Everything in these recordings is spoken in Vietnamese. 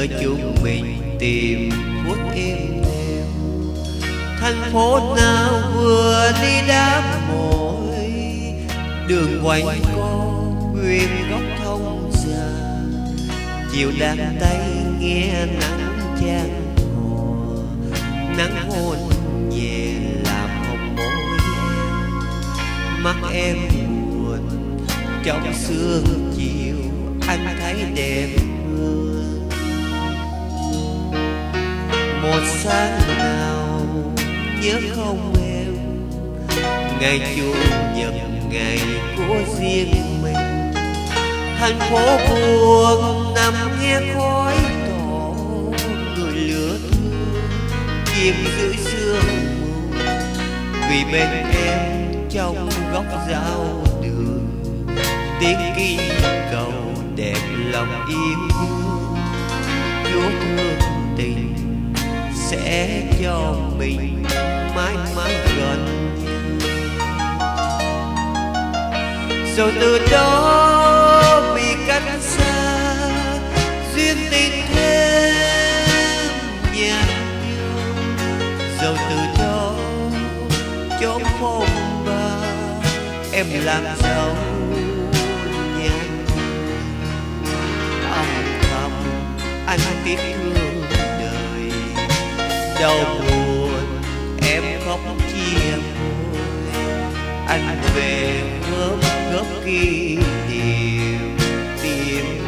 nơi chúng mình tìm phút êm đềm. Thành phố nào vừa đi đám mỏi, đường quanh co quyện góc thông già. Chiều đang tay nghe nắng chan hò, nắng hôn nhẹ làm hồng môi em. Mắt em buồn trong sương chiều, anh thấy đẹp hơn. Một sáng nào nhớ không em, ngày chủ nhật ngày của riêng mình. Thành phố buồn nằm nghe khói tỏ, người lửa thương chìm dưới sương mù. Vì bên em trong góc giao đường, tiếng kinh cầu đẹp lòng yêu thương. Chúa thương tình sẽ cho mình mãi mãi gần nhau. Rồi từ đó vì cách xa, duyên tình thêm nhạt nhòa. Rồi từ đó chốn phong ba, em làm dấu nhạt âm thầm. Anh tiếc thương đời, đau buồn em khóc chia môi. Anh về gớm gớm kỷ niệm tìm.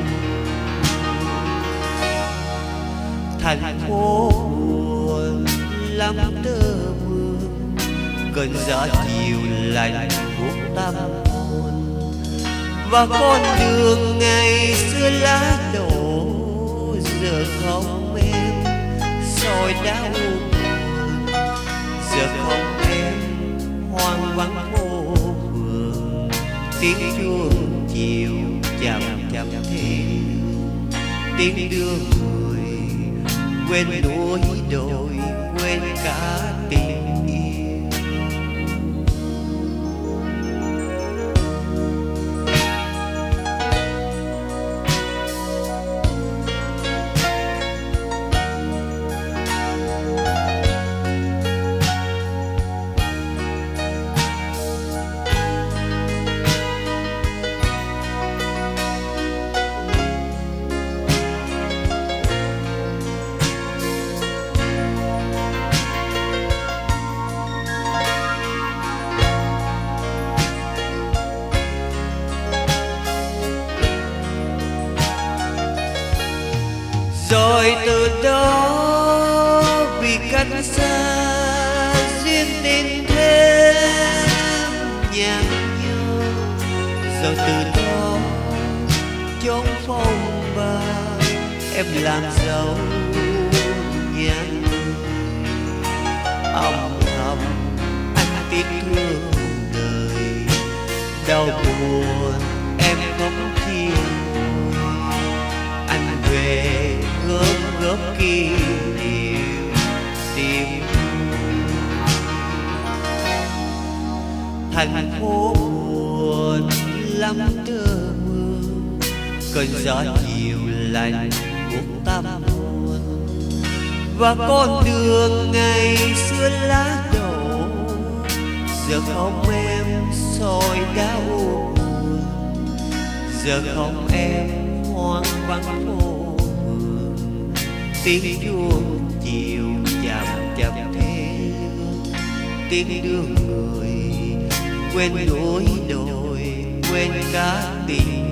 Thành phố buồn lắm tơ vương, cơn gió chiều lạnh buốt tâm hồn. Và con đường ngày xưa lá đổ, giờ không em soi đau buồn. Giờ không em hoang vắng phố phường, tiếng chuông chiều chậm chậm thêm. Tiếng đưa người quên núi đồi, quên cả tình yêu. Rồi từ đó vì cách xa, duyên tình thêm nhạt nhòa. Rồi từ đó chốn phong ba, em làm dấu nhạt âm thầm. Anh tiếc thương đời, đau buồn em khóc chia môi. Anh về gớm gớm kỷ niệm tìm. Thành phố buồn lắm tơ mưa, cơn gió chiều lạnh buốt tâm hồn. Và con đường ngày xưa lá đổ, giờ không em soi đau buồn. Giờ không em hoang vắng phố phường, tiếng chuông chiều chậm chậm theo. Tiếng đưa người quên núi đồi, quên cả tình